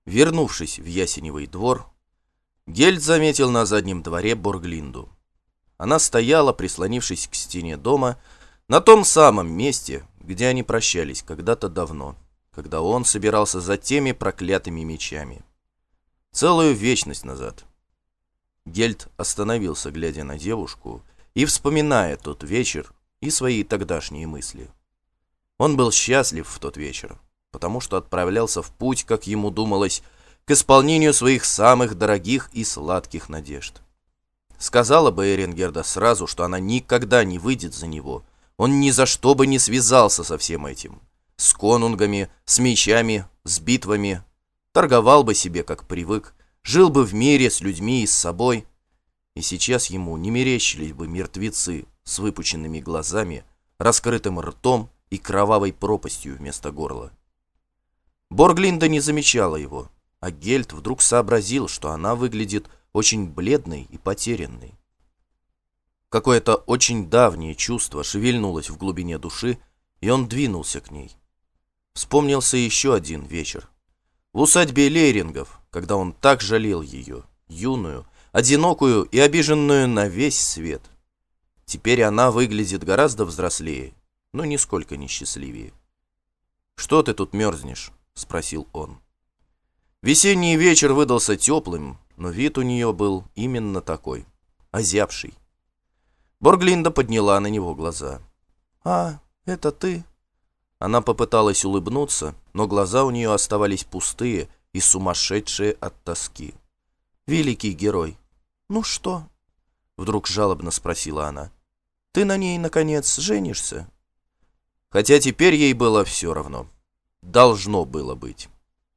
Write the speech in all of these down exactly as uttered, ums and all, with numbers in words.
Вернувшись в Ясеневый двор, Гельд заметил на заднем дворе Борглинду. Она стояла, прислонившись к стене дома, на том самом месте, где они прощались когда-то давно, когда он собирался за теми проклятыми мечами. Целую вечность назад. Гельд остановился, глядя на девушку и вспоминая тот вечер и свои тогдашние мысли. Он был счастлив в тот вечер, потому что отправлялся в путь, как ему думалось, к исполнению своих самых дорогих и сладких надежд. Сказала бы Эрингерда сразу, что она никогда не выйдет за него, он ни за что бы не связался со всем этим. С конунгами, с мечами, с битвами. Торговал бы себе, как привык, жил бы в мире с людьми и с собой. И сейчас ему не мерещились бы мертвецы с выпученными глазами, раскрытым ртом и кровавой пропастью вместо горла. Борглинда не замечала его, а Гельд вдруг сообразил, что она выглядит очень бледной и потерянной. Какое-то очень давнее чувство шевельнулось в глубине души, и он двинулся к ней. Вспомнился еще один вечер. В усадьбе Лейрингов, когда он так жалел ее, юную, одинокую и обиженную на весь свет. Теперь она выглядит гораздо взрослее, но нисколько не счастливее. «Что ты тут мерзнешь?» — спросил он. Весенний вечер выдался теплым, но вид у нее был именно такой, озябший. Борглинда подняла на него глаза. «А, это ты?» Она попыталась улыбнуться, но глаза у нее оставались пустые и сумасшедшие от тоски. «Великий герой, ну что?» Вдруг жалобно спросила она. «Ты на ней, наконец, женишься?» Хотя теперь ей было все равно. Должно было быть.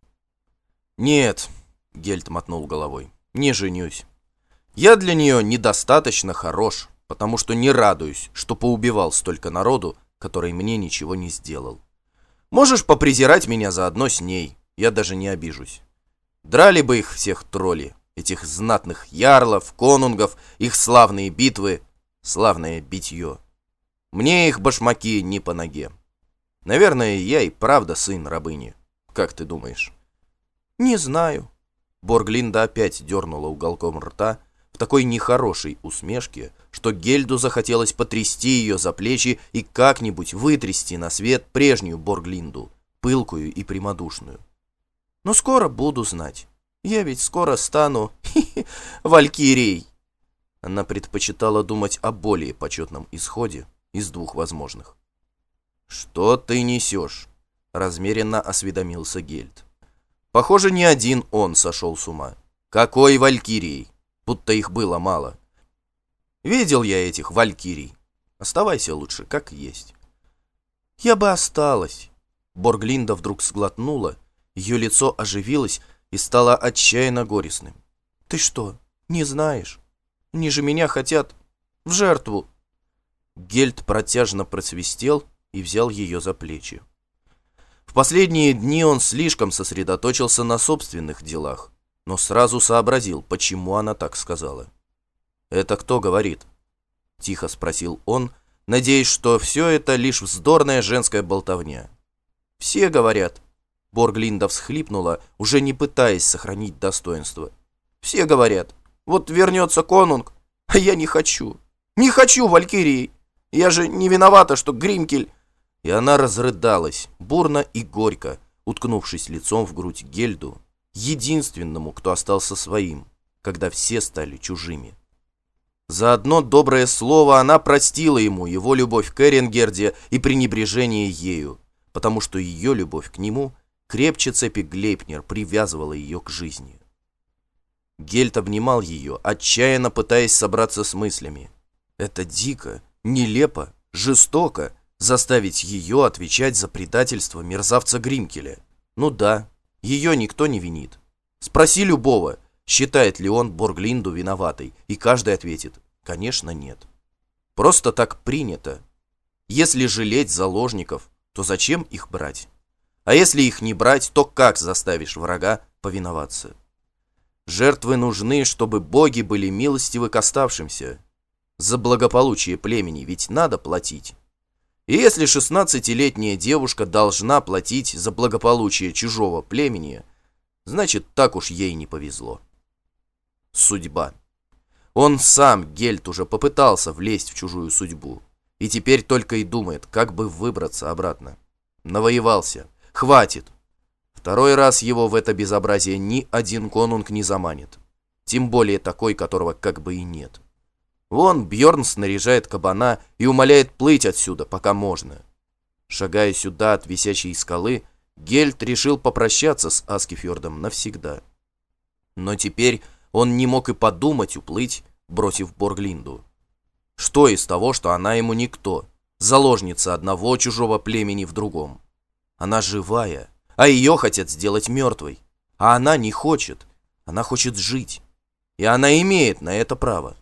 «Нет», — Гельд мотнул головой, — «не женюсь. Я для нее недостаточно хорош, потому что не радуюсь, что поубивал столько народу, который мне ничего не сделал. Можешь попрезирать меня заодно с ней, я даже не обижусь. Драли бы их всех тролли, этих знатных ярлов, конунгов, их славные битвы, славное битье. Мне их башмаки не по ноге. Наверное, я и правда сын рабыни. Как ты думаешь?» «Не знаю». Борглинда опять дернула уголком рта в такой нехорошей усмешке, что Гельду захотелось потрясти ее за плечи и как-нибудь вытрясти на свет прежнюю Борглинду, пылкую и прямодушную. «Но скоро буду знать. Я ведь скоро стану валькирией». Она предпочитала думать о более почетном исходе из двух возможных. «Что ты несешь?» — размеренно осведомился Гельд. Похоже, не один он сошел с ума. Какой валькирией? Будто их было мало. Видел я этих валькирий. Оставайся лучше, как есть. Я бы осталась. Борглинда вдруг сглотнула, ее лицо оживилось и стало отчаянно горестным. Ты что, не знаешь? Они же меня хотят в жертву. Гельд протяжно просвистел и взял ее за плечи. В последние дни он слишком сосредоточился на собственных делах, но сразу сообразил, почему она так сказала. «Это кто говорит?» — тихо спросил он, надеясь, что все это лишь вздорная женская болтовня. «Все говорят». Борглинда всхлипнула, уже не пытаясь сохранить достоинство. «Все говорят. Вот вернется конунг, а я не хочу. Не хочу валькирии. Я же не виновата, что Гримкель...» И она разрыдалась, бурно и горько, уткнувшись лицом в грудь Гельду, единственному, кто остался своим, когда все стали чужими. За одно доброе слово она простила ему его любовь к Эрингерде и пренебрежение ею, потому что ее любовь к нему крепче цепи Глейпнир привязывала ее к жизни. Гельд обнимал ее, отчаянно пытаясь собраться с мыслями. Это дико, нелепо, жестоко заставить ее отвечать за предательство мерзавца Гримкеля. Ну да, ее никто не винит. Спроси любого, считает ли он Борглинду виноватой, и каждый ответит: конечно, нет. Просто так принято. Если жалеть заложников, то зачем их брать? А если их не брать, то как заставишь врага повиноваться? Жертвы нужны, чтобы боги были милостивы к оставшимся. За благополучие племени ведь надо платить. И если шестнадцатилетняя девушка должна платить за благополучие чужого племени, Значит, так уж ей не повезло. Судьба. Он сам, Гельт, уже попытался влезть в чужую судьбу. И теперь только и думает, как бы выбраться обратно. Навоевался. Хватит. Второй раз его в это безобразие ни один конунг не заманит. Тем более такой, которого как бы и нет. Вон Бьорн снаряжает кабана и умоляет плыть отсюда, пока можно. Шагая сюда от висячей скалы, Гельт решил попрощаться с Аскефьордом навсегда. Но теперь он не мог и подумать уплыть, бросив Борглинду. Что из того, что она ему никто, заложница одного чужого племени в другом? Она живая, а ее хотят сделать мертвой. А она не хочет, она хочет жить. И она имеет на это право.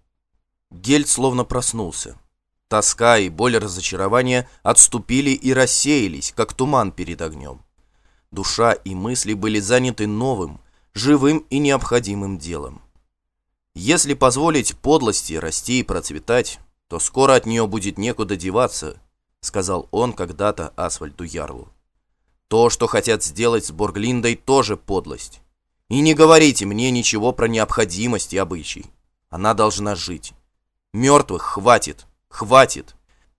Гельт словно проснулся. Тоска и боль разочарования отступили и рассеялись, как туман перед огнем. Душа и мысли были заняты новым, живым и необходимым делом. Если позволить подлости расти и процветать, то скоро от нее будет некуда деваться, сказал он когда-то Асвальду Ярлу. То, что хотят сделать с Борглиндой, тоже подлость. И не говорите мне ничего про необходимость и обычай. Она должна жить. Мертвых хватит, хватит.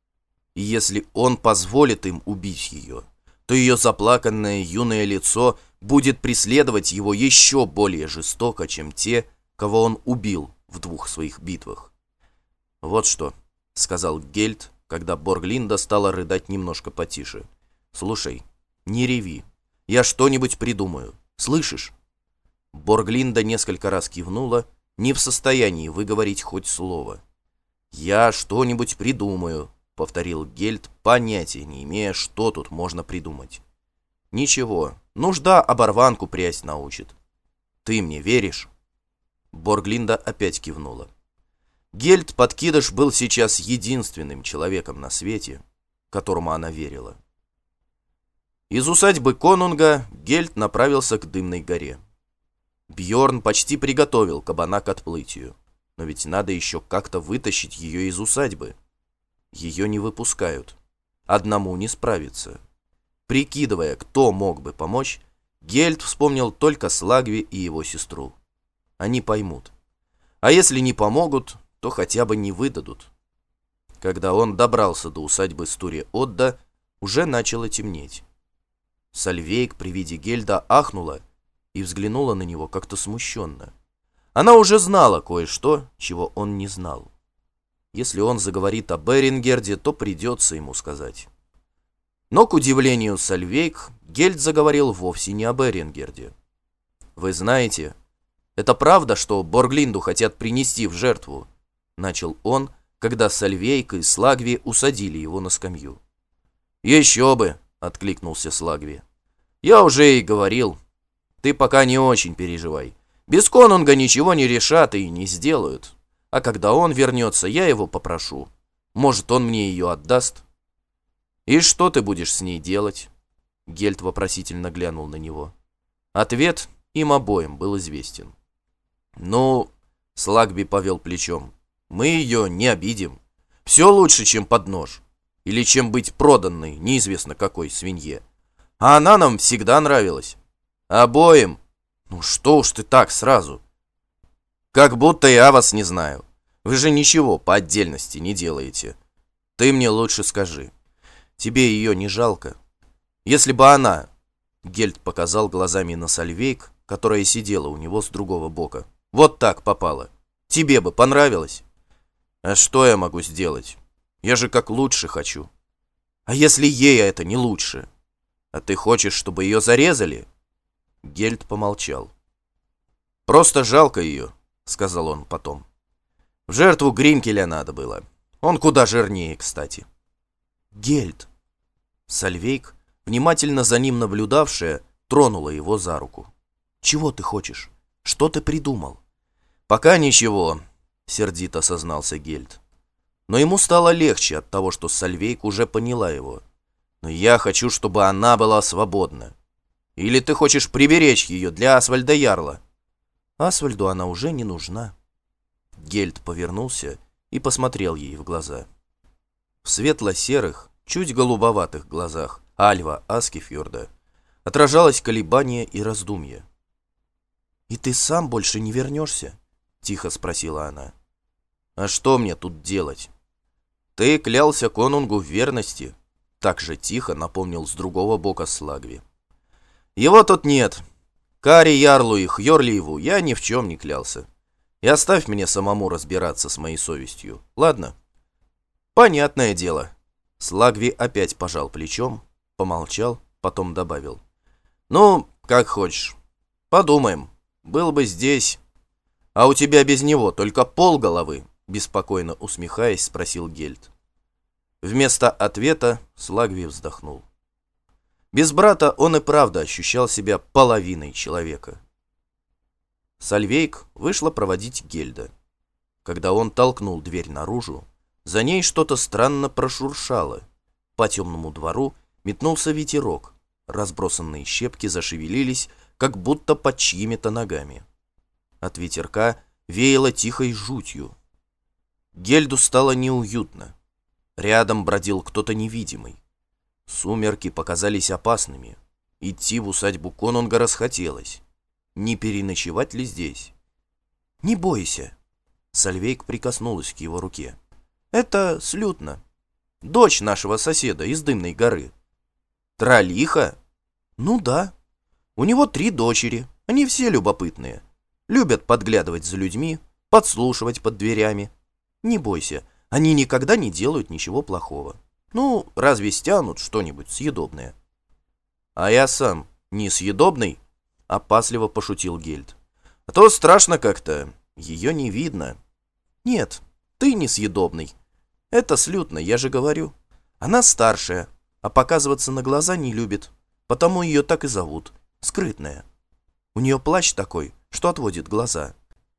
И если он позволит им убить ее, то ее заплаканное юное лицо будет преследовать его еще более жестоко, чем те, кого он убил в двух своих битвах. «Вот что», — сказал Гельт, когда Борглинда стала рыдать немножко потише. «Слушай, не реви, я что-нибудь придумаю, слышишь?» Борглинда несколько раз кивнула, не в состоянии выговорить хоть слово. «Я что-нибудь придумаю», — повторил Гельт, понятия не имея, что тут можно придумать. «Ничего, нужда оборванку прясть научит. Ты мне веришь?» Борглинда опять кивнула. Гельт Подкидыш был сейчас единственным человеком на свете, которому она верила. Из усадьбы конунга Гельт направился к Дымной горе. Бьорн почти приготовил кабана к отплытию, но ведь надо еще как-то вытащить ее из усадьбы. Ее не выпускают. Одному не справиться. Прикидывая, кто мог бы помочь, Гельт вспомнил только Слагви и его сестру. Они поймут. А если не помогут, то хотя бы не выдадут. Когда он добрался до усадьбы Стури-Одда, уже начало темнеть. Сальвейк при виде Гельда ахнула и взглянула на него как-то смущенно. Она уже знала кое-что, чего он не знал. Если он заговорит о Берингерде, то придется ему сказать. Но, к удивлению Сальвейк, Гельд заговорил вовсе не о Берингерде. «Вы знаете, это правда, что Борглинду хотят принести в жертву?» Начал он, когда Сальвейк и Слагви усадили его на скамью. «Еще бы!» — откликнулся Слагви. «Я уже и говорил. Ты пока не очень переживай. Без конунга ничего не решат и не сделают. А когда он вернется, я его попрошу. Может, он мне ее отдаст?» «И что ты будешь с ней делать?» Гельт вопросительно глянул на него. Ответ им обоим был известен. «Ну...» — Слагви повел плечом. «Мы ее не обидим. Все лучше, чем под нож. Или чем быть проданной неизвестно какой свинье. А она нам всегда нравилась. Обоим. Ну что уж ты так сразу? Как будто я вас не знаю. Вы же ничего по отдельности не делаете. Ты мне лучше скажи. Тебе ее не жалко? Если бы она...» Гельт показал глазами на Сальвейк, которая сидела у него с другого бока. «Вот так попала. Тебе бы понравилось?» «А что я могу сделать? Я же как лучше хочу». «А если ей это не лучше? А ты хочешь, чтобы ее зарезали?» Гельт помолчал. «Просто жалко ее», — сказал он потом. «В жертву Гринкеля надо было. Он куда жирнее, кстати». «Гельт!» Сальвейк, внимательно за ним наблюдавшая, тронула его за руку. «Чего ты хочешь? Что ты придумал?» «Пока ничего», — сердито сознался Гельт. Но ему стало легче от того, что Сальвейк уже поняла его. «Но я хочу, чтобы она была свободна. Или ты хочешь приберечь ее для Асвальда Ярла?» «Асвальду она уже не нужна». Гельт повернулся и посмотрел ей в глаза. В светло-серых, чуть голубоватых глазах Альва Аскефьорда отражалось колебание и раздумье. «И ты сам больше не вернешься?» — тихо спросила она. «А что мне тут делать?» «Ты клялся конунгу в верности», — так же тихо напомнил с другого бока Слагви. «Его тут нет. Кари Ярлу и Хьорлиеву я ни в чем не клялся. И оставь мне самому разбираться с моей совестью, ладно?» «Понятное дело». Слагви опять пожал плечом, помолчал, потом добавил. «Ну, как хочешь. Подумаем. Был бы здесь. А у тебя без него только полголовы?» Беспокойно усмехаясь, спросил Гельд. Вместо ответа Слагви вздохнул. Без брата он и правда ощущал себя половиной человека. Сальвейк вышла проводить Гельда. Когда он толкнул дверь наружу, за ней что-то странно прошуршало. По темному двору метнулся ветерок. Разбросанные щепки зашевелились, как будто под чьими-то ногами. От ветерка веяло тихой жутью. Гельду стало неуютно. Рядом бродил кто-то невидимый. Сумерки показались опасными. Идти в усадьбу конунга расхотелось. Не переночевать ли здесь? «Не бойся!» Сальвейк прикоснулась к его руке. «Это Слютна, дочь нашего соседа из Дымной горы». «Тролиха?» «Ну да. У него три дочери. Они все любопытные. Любят подглядывать за людьми, подслушивать под дверями. Не бойся, они никогда не делают ничего плохого. Ну, разве стянут что-нибудь съедобное?» «А я сам несъедобный?» — опасливо пошутил Гельд. «А то страшно как-то. Ее не видно». «Нет, ты несъедобный. Это Слютна, я же говорю. Она старшая, а показываться на глаза не любит, потому ее так и зовут. Скрытная. У нее плащ такой, что отводит глаза.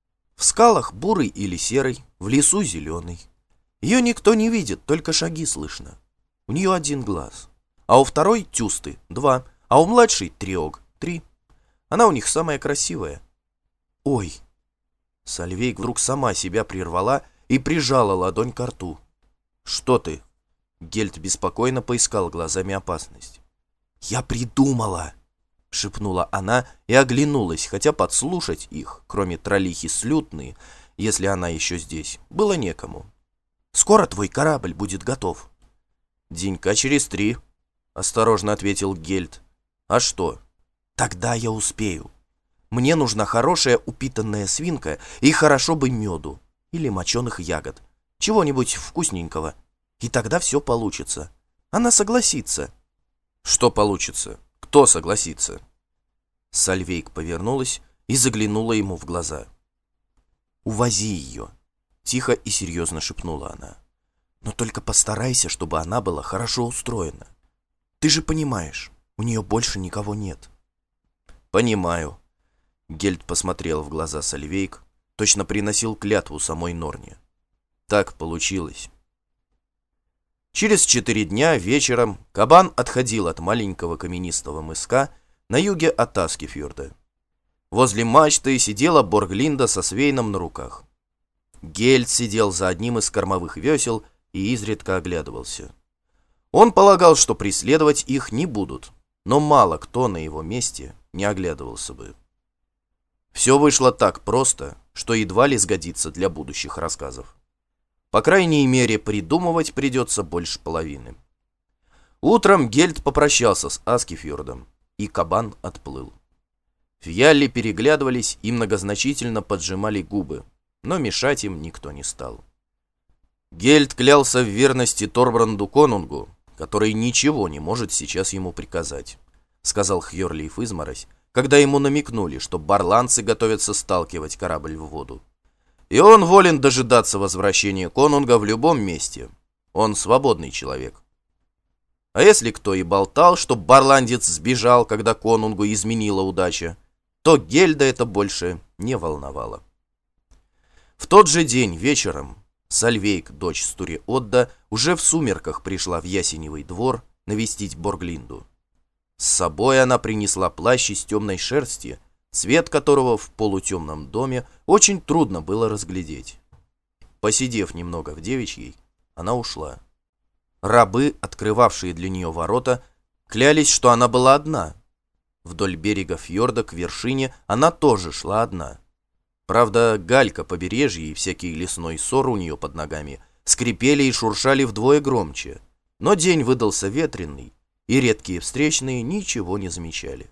В скалах бурый или серый, в лесу зеленый. Ее никто не видит, только шаги слышно. У нее один глаз, а у второй тюсты, два, а у младшей триог, три. Она у них самая красивая». «Ой!» Сальвейк вдруг сама себя прервала и прижала ладонь к рту. «Что ты?» Гельд беспокойно поискал глазами опасность. «Я придумала!» — шепнула она и оглянулась, хотя подслушать их, кроме троллихи Слютны, если она еще здесь, было некому. «Скоро твой корабль будет готов». «Денька через три», — осторожно ответил Гельд. «А что?» «Тогда я успею. Мне нужна хорошая упитанная свинка и хорошо бы меду или моченых ягод, чего-нибудь вкусненького, и тогда все получится. Она согласится». «Что получится? Кто согласится?» Сальвейк повернулась и заглянула ему в глаза. «Увози ее», — тихо и серьезно шепнула она. «Но только постарайся, чтобы она была хорошо устроена. Ты же понимаешь, у нее больше никого нет». «Понимаю». Гельд посмотрел в глаза Сальвейк, точно приносил клятву самой Норне. Так получилось. Через четыре дня вечером Кабан отходил от маленького каменистого мыска на юге от Аскифьорда. Возле мачты сидела Борглинда со Свейном на руках. Гельд сидел за одним из кормовых весел и изредка оглядывался. Он полагал, что преследовать их не будут, но мало кто на его месте не оглядывался бы. Все вышло так просто, что едва ли сгодится для будущих рассказов. По крайней мере, придумывать придется больше половины. Утром Гельд попрощался с Аскифьордом, и Кабан отплыл. Фьялли переглядывались и многозначительно поджимали губы, но мешать им никто не стал. Гельд клялся в верности Торбранду Конунгу, который ничего не может сейчас ему приказать, сказал Хьорлиев изморозь, когда ему намекнули, что барландцы готовятся сталкивать корабль в воду. И он волен дожидаться возвращения конунга в любом месте. Он свободный человек. А если кто и болтал, что барландец сбежал, когда конунгу изменила удача, то Гельда это больше не волновало. В тот же день вечером Сальвейк, дочь Стури-Отда, уже в сумерках пришла в Ясеневый двор навестить Борглинду. С собой она принесла плащ из темной шерсти, цвет которого в полутемном доме очень трудно было разглядеть. Посидев немного в девичьей, она ушла. Рабы, открывавшие для нее ворота, клялись, что она была одна. Вдоль берега фьорда к вершине она тоже шла одна. Правда, галька побережья и всякий лесной сор у нее под ногами скрипели и шуршали вдвое громче, но день выдался ветреный, и редкие встречные ничего не замечали.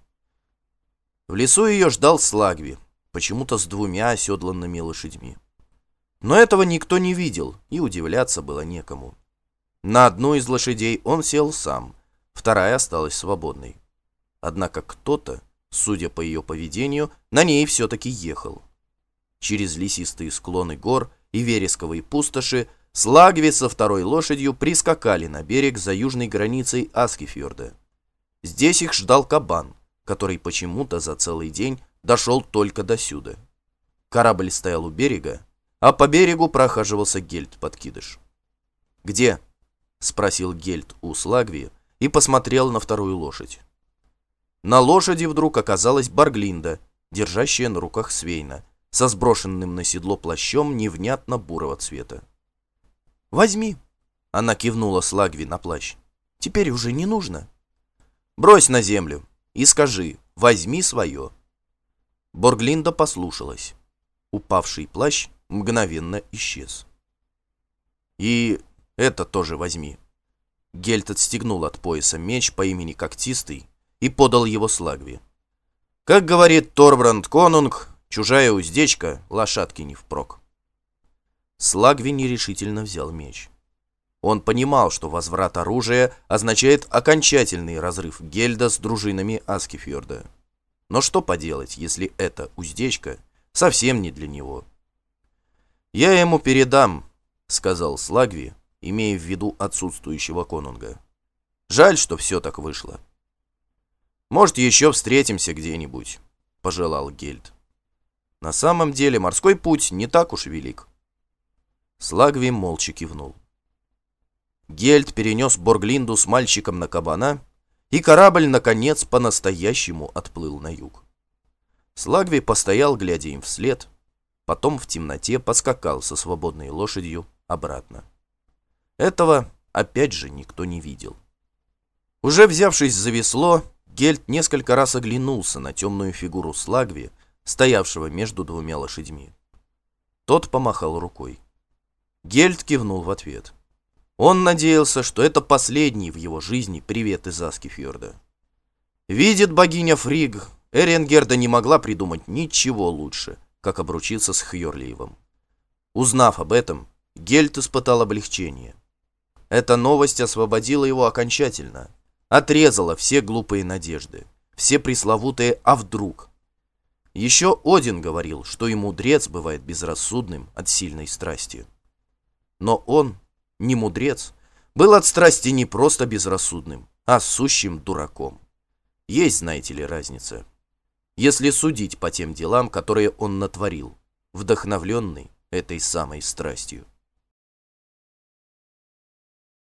В лесу ее ждал Слагви, почему-то с двумя оседланными лошадьми. Но этого никто не видел, и удивляться было некому. На одну из лошадей он сел сам, вторая осталась свободной. Однако кто-то, судя по ее поведению, на ней все-таки ехал. Через лесистые склоны гор и вересковые пустоши Слагви со второй лошадью прискакали на берег за южной границей Аскифьорда. Здесь их ждал кабан, который почему-то за целый день дошел только досюда. Корабль стоял у берега, а по берегу прохаживался Гельд-подкидыш. «Где?» — спросил Гельд у Слагви и посмотрел на вторую лошадь. На лошади вдруг оказалась Борглинда, держащая на руках Свейна, со сброшенным на седло плащом невнятно бурого цвета. «Возьми!» — она кивнула Слагви на плащ. «Теперь уже не нужно. Брось на землю и скажи: возьми свое». Борглинда послушалась. Упавший плащ мгновенно исчез. «И это тоже возьми». Гельд отстегнул от пояса меч по имени Когтистый и подал его Слагви. «Как говорит Торбранд Конунг, чужая уздечка лошадки не впрок». Слагви нерешительно взял меч. Он понимал, что возврат оружия означает окончательный разрыв Гельда с дружинами Аскифьорда. Но что поделать, если эта уздечка совсем не для него? «Я ему передам», — сказал Слагви, имея в виду отсутствующего конунга. «Жаль, что все так вышло». «Может, еще встретимся где-нибудь», — пожелал Гельд. «На самом деле морской путь не так уж велик». Слагви молча кивнул. Гельд перенес Борглинду с мальчиком на кабана, и корабль, наконец, по-настоящему отплыл на юг. Слагви постоял, глядя им вслед, потом в темноте поскакал со свободной лошадью обратно. Этого, опять же, никто не видел. Уже взявшись за весло, Гельд несколько раз оглянулся на темную фигуру Слагви, стоявшего между двумя лошадьми. Тот помахал рукой. Гельд кивнул в ответ. Он надеялся, что это последний в его жизни привет из Аскифьорда. Видит богиня Фригг, Эренгерда не могла придумать ничего лучше, как обручиться с Хьорлиевым. Узнав об этом, Гельд испытал облегчение. Эта новость освободила его окончательно, отрезала все глупые надежды, все пресловутые «а вдруг?». Еще Один говорил, что и мудрец бывает безрассудным от сильной страсти. Но он, не мудрец, был от страсти не просто безрассудным, а сущим дураком. Есть, знаете ли, разница. Если судить по тем делам, которые он натворил, вдохновленный этой самой страстью.